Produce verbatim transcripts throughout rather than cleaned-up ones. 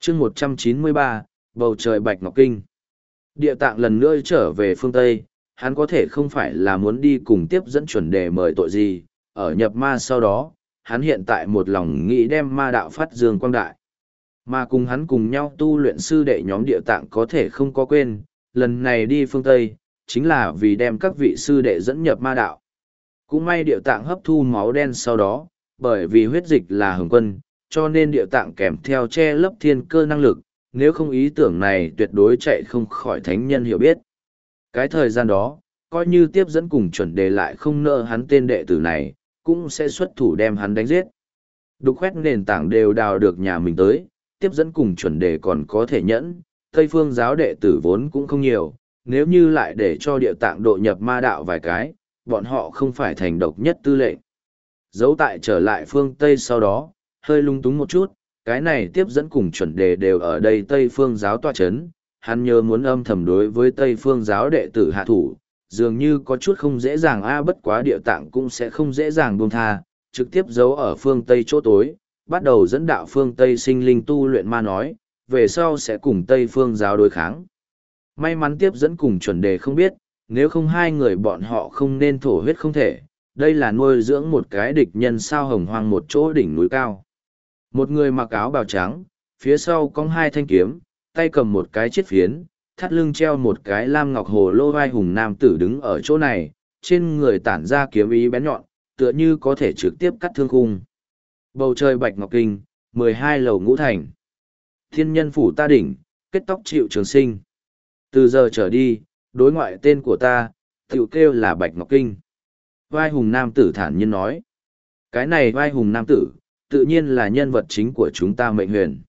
chương một trăm chín mươi ba, bầu trời Bạch Ngọc Kinh. Địa Tạng lần nữa trở về phương Tây, hắn có thể không phải là muốn đi cùng tiếp dẫn chuẩn đề mời tội gì, ở nhập ma sau đó, hắn hiện tại một lòng nghĩ đem ma đạo phát dương quang đại. Mà cùng hắn cùng nhau tu luyện sư đệ nhóm Địa Tạng có thể không có quên, lần này đi phương Tây, chính là vì đem các vị sư đệ dẫn nhập ma đạo. Cũng may Địa Tạng hấp thu máu đen sau đó, bởi vì huyết dịch là hồng quân, cho nên Địa Tạng kèm theo che lấp thiên cơ năng lực, nếu không ý tưởng này tuyệt đối chạy không khỏi thánh nhân hiểu biết. Cái thời gian đó, coi như tiếp dẫn cùng chuẩn đề lại không nợ hắn tên đệ tử này, cũng sẽ xuất thủ đem hắn đánh giết. Đục khoét nền tảng đều đào được nhà mình tới, tiếp dẫn cùng chuẩn đề còn có thể nhẫn, Tây phương giáo đệ tử vốn cũng không nhiều, nếu như lại để cho Địa Tạng độ nhập ma đạo vài cái, bọn họ không phải thành độc nhất tư lệnh. Dấu tại trở lại phương Tây sau đó, hơi lung túng một chút, cái này tiếp dẫn cùng chuẩn đề đều ở đây Tây phương giáo tọa chấn, hắn nhớ muốn âm thầm đối với Tây phương giáo đệ tử hạ thủ, dường như có chút không dễ dàng a bất quá Địa Tạng cũng sẽ không dễ dàng buông tha, trực tiếp giấu ở phương Tây chỗ tối, bắt đầu dẫn đạo phương Tây sinh linh tu luyện ma nói, về sau sẽ cùng Tây phương giáo đối kháng. May mắn tiếp dẫn cùng chuẩn đề không biết, nếu không hai người bọn họ không nên thổ huyết không thể, đây là nuôi dưỡng một cái địch nhân sao hồng hoang một chỗ đỉnh núi cao. Một người mặc áo bào trắng, phía sau cong hai thanh kiếm, tay cầm một cái chiếc phiến, thắt lưng treo một cái lam ngọc hồ lô vai hùng nam tử đứng ở chỗ này, trên người tản ra kiếm ý bén nhọn, tựa như có thể trực tiếp cắt thương khung. Bầu trời Bạch Ngọc Kinh, mười hai lầu ngũ thành. Thiên nhân phủ ta đỉnh, kết tóc chịu trường sinh. Từ giờ trở đi, đối ngoại tên của ta, tiểu kêu là Bạch Ngọc Kinh. Vai hùng nam tử thản nhiên nói. Cái này vai hùng nam tử, tự nhiên là nhân vật chính của chúng ta Mệnh Huyền.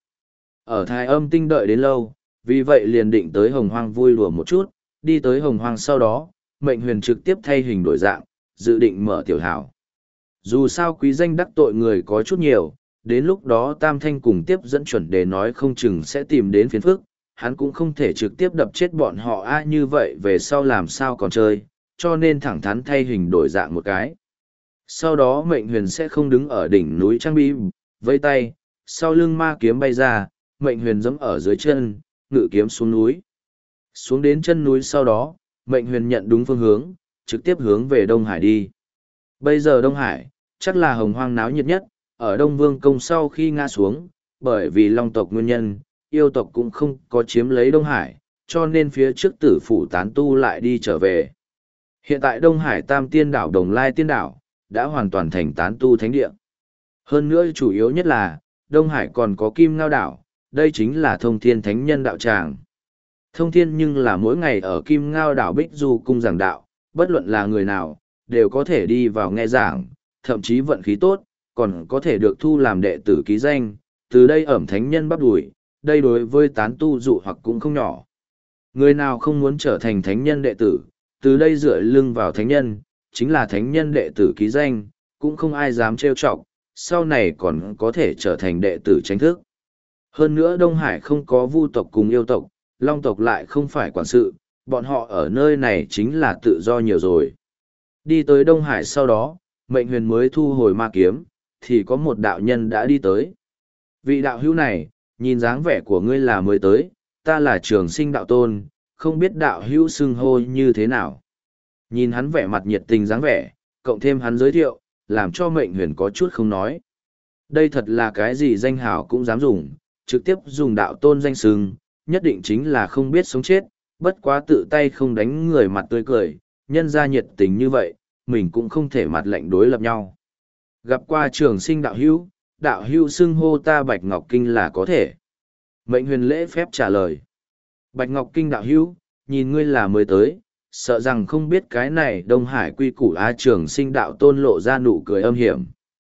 Ở Thái Âm Tinh đợi đến lâu, vì vậy liền định tới Hồng Hoang vui lùa một chút, đi tới Hồng Hoang sau đó, Mệnh Huyền trực tiếp thay hình đổi dạng, dự định mở tiểu hảo. Dù sao quý danh đắc tội người có chút nhiều, đến lúc đó Tam Thanh cùng tiếp dẫn chuẩn đề nói không chừng sẽ tìm đến phiền phức, hắn cũng không thể trực tiếp đập chết bọn họ a như vậy về sau làm sao còn chơi, cho nên thẳng thắn thay hình đổi dạng một cái. Sau đó Mệnh Huyền sẽ không đứng ở đỉnh núi trang bi, vây tay, sau lưng ma kiếm bay ra, Mệnh Huyền giẫm ở dưới chân, ngự kiếm xuống núi. Xuống đến chân núi sau đó, Mệnh Huyền nhận đúng phương hướng, trực tiếp hướng về Đông Hải đi. Bây giờ Đông Hải, chắc là hồng hoang náo nhiệt nhất, ở Đông Vương Công sau khi ngã xuống, bởi vì Long tộc nguyên nhân, yêu tộc cũng không có chiếm lấy Đông Hải, cho nên phía trước tử phủ tán tu lại đi trở về. Hiện tại Đông Hải Tam Tiên Đảo Đồng Lai Tiên Đảo, đã hoàn toàn thành tán tu thánh địa. Hơn nữa chủ yếu nhất là, Đông Hải còn có Kim Ngao Đảo, đây chính là thông thiên thánh nhân đạo tràng. Thông thiên nhưng là mỗi ngày ở Kim Ngao Đảo Bích Du cung giảng đạo, bất luận là người nào, đều có thể đi vào nghe giảng, thậm chí vận khí tốt, còn có thể được thu làm đệ tử ký danh, từ đây ẩm thánh nhân bắp đuổi, đây đối với tán tu dụ hoặc cũng không nhỏ. Người nào không muốn trở thành thánh nhân đệ tử, từ đây dựa lưng vào thánh nhân, chính là thánh nhân đệ tử ký danh, cũng không ai dám trêu chọc, sau này còn có thể trở thành đệ tử chính thức. Hơn nữa Đông Hải không có vu tộc cùng yêu tộc, long tộc lại không phải quản sự, bọn họ ở nơi này chính là tự do nhiều rồi. Đi tới Đông Hải sau đó, Mệnh Huyền mới thu hồi ma kiếm, thì có một đạo nhân đã đi tới. Vị đạo hữu này, nhìn dáng vẻ của ngươi là mới tới, ta là Trường Sinh đạo tôn, không biết đạo hữu xưng hô như thế nào. Nhìn hắn vẻ mặt nhiệt tình dáng vẻ, cộng thêm hắn giới thiệu, làm cho Mệnh Huyền có chút không nói. Đây thật là cái gì danh hào cũng dám dùng, trực tiếp dùng đạo tôn danh xưng, nhất định chính là không biết sống chết, bất quá tự tay không đánh người mặt tươi cười, nhân ra nhiệt tình như vậy, mình cũng không thể mặt lạnh đối lập nhau. Gặp qua Trường Sinh đạo hữu, đạo hữu xưng hô ta Bạch Ngọc Kinh là có thể. Mệnh Huyền lễ phép trả lời. Bạch Ngọc Kinh đạo hữu, nhìn ngươi là mới tới, sợ rằng không biết cái này Đông Hải quy củ A Trường Sinh đạo tôn lộ ra nụ cười âm hiểm.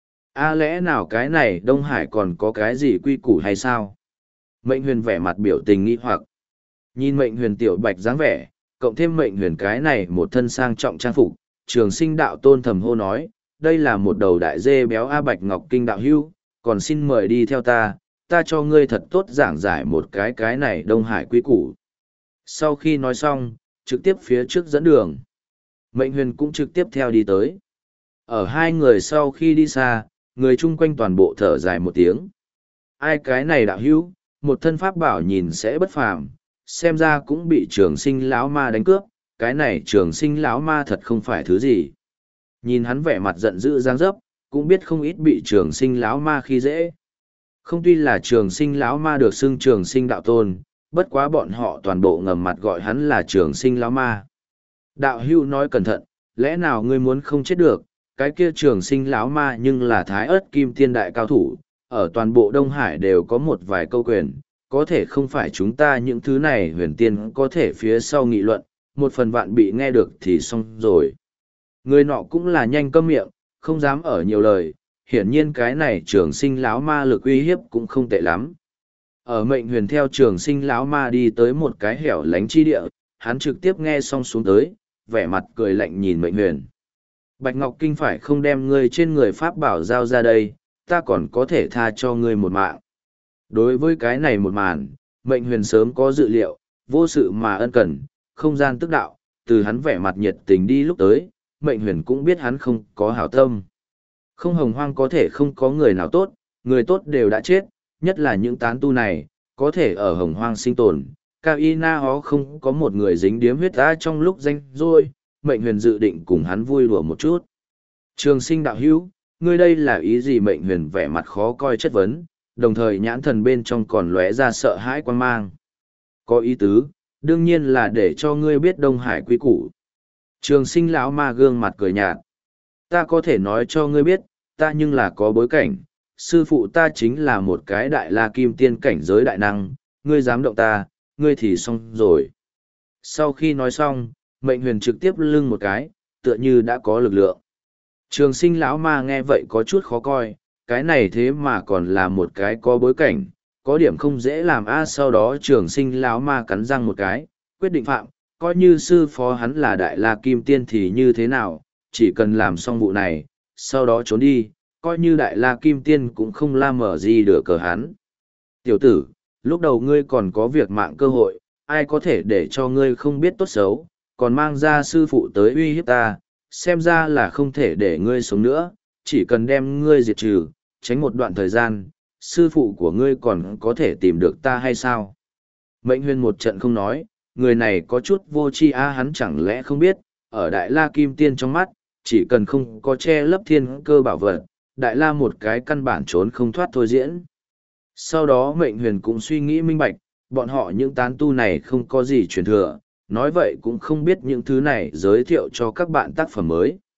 A lẽ nào cái này Đông Hải còn có cái gì quy củ hay sao? Mệnh Huyền vẻ mặt biểu tình nghi hoặc. Nhìn Mệnh Huyền tiểu bạch dáng vẻ, cộng thêm Mệnh Huyền cái này một thân sang trọng trang phục, Trường Sinh đạo tôn thầm hô nói, đây là một đầu đại dê béo A Bạch Ngọc Kinh đạo hữu, còn xin mời đi theo ta, ta cho ngươi thật tốt giảng giải một cái cái này Đông Hải quy củ. Sau khi nói xong, trực tiếp phía trước dẫn đường. Mệnh Huyền cũng trực tiếp theo đi tới. Ở hai người sau khi đi xa, người chung quanh toàn bộ thở dài một tiếng. Ai cái này đạo hữu, một thân pháp bảo nhìn sẽ bất phàm, xem ra cũng bị trường sinh lão ma đánh cướp, cái này trường sinh lão ma thật không phải thứ gì. Nhìn hắn vẻ mặt giận dữ giang dấp, cũng biết không ít bị trường sinh lão ma khi dễ. Không tuy là trường sinh lão ma được xưng trường sinh đạo tôn, bất quá bọn họ toàn bộ ngầm mặt gọi hắn là trường sinh lão ma. Đạo hưu nói cẩn thận, lẽ nào ngươi muốn không chết được, cái kia trường sinh lão ma nhưng là thái ớt kim tiên đại cao thủ, ở toàn bộ Đông Hải đều có một vài câu quyền, có thể không phải chúng ta những thứ này huyền tiên có thể phía sau nghị luận, một phần vạn bị nghe được thì xong rồi. Người nọ cũng là nhanh câm miệng, không dám ở nhiều lời, hiển nhiên cái này trường sinh lão ma lực uy hiếp cũng không tệ lắm. Ở mệnh huyền theo trường sinh lão ma đi tới một cái hẻo lánh chi địa, hắn trực tiếp nghe xong xuống tới, vẻ mặt cười lạnh nhìn mệnh huyền. Bạch Ngọc Kinh phải không đem ngươi trên người pháp bảo giao ra đây, ta còn có thể tha cho ngươi một mạng. Đối với cái này một màn, mệnh huyền sớm có dự liệu, vô sự mà ân cần, không gian tức đạo, từ hắn vẻ mặt nhiệt tình đi lúc tới, mệnh huyền cũng biết hắn không có hảo tâm. Không hồng hoang có thể không có người nào tốt, người tốt đều đã chết, nhất là những tán tu này, có thể ở hồng hoang sinh tồn. Cao y na hó không có một người dính điếm huyết ta trong lúc danh rồi, mệnh huyền dự định cùng hắn vui đùa một chút. Trường sinh đạo hữu, ngươi đây là ý gì? Mệnh huyền vẻ mặt khó coi chất vấn, đồng thời nhãn thần bên trong còn lóe ra sợ hãi quan mang. Có ý tứ, đương nhiên là để cho ngươi biết Đông Hải quy củ. Trường sinh lão ma gương mặt cười nhạt. Ta có thể nói cho ngươi biết, ta nhưng là có bối cảnh, sư phụ ta chính là một cái đại la kim tiên cảnh giới đại năng, ngươi dám động ta, ngươi thì xong rồi. Sau khi nói xong, mệnh huyền trực tiếp lưng một cái, tựa như đã có lực lượng. Trường sinh lão ma nghe vậy có chút khó coi, cái này thế mà còn là một cái có bối cảnh, có điểm không dễ làm a. Sau đó trường sinh lão ma cắn răng một cái, quyết định phạm, coi như sư phó hắn là đại la kim tiên thì như thế nào, chỉ cần làm xong vụ này, sau đó trốn đi, coi như đại la kim tiên cũng không la mở gì được cờ hắn. Tiểu tử, lúc đầu ngươi còn có việc mạng cơ hội, ai có thể để cho ngươi không biết tốt xấu, còn mang ra sư phụ tới uy hiếp ta, xem ra là không thể để ngươi sống nữa, chỉ cần đem ngươi diệt trừ, tránh một đoạn thời gian, sư phụ của ngươi còn có thể tìm được ta hay sao? Mệnh huyền một trận không nói, người này có chút vô tri a, hắn chẳng lẽ không biết, ở đại la kim tiên trong mắt, chỉ cần không có che lấp thiên cơ bảo vật, đại la một cái căn bản trốn không thoát thôi diễn. Sau đó mệnh huyền cũng suy nghĩ minh bạch, bọn họ những tán tu này không có gì truyền thừa, nói vậy cũng không biết những thứ này giới thiệu cho các bạn tác phẩm mới.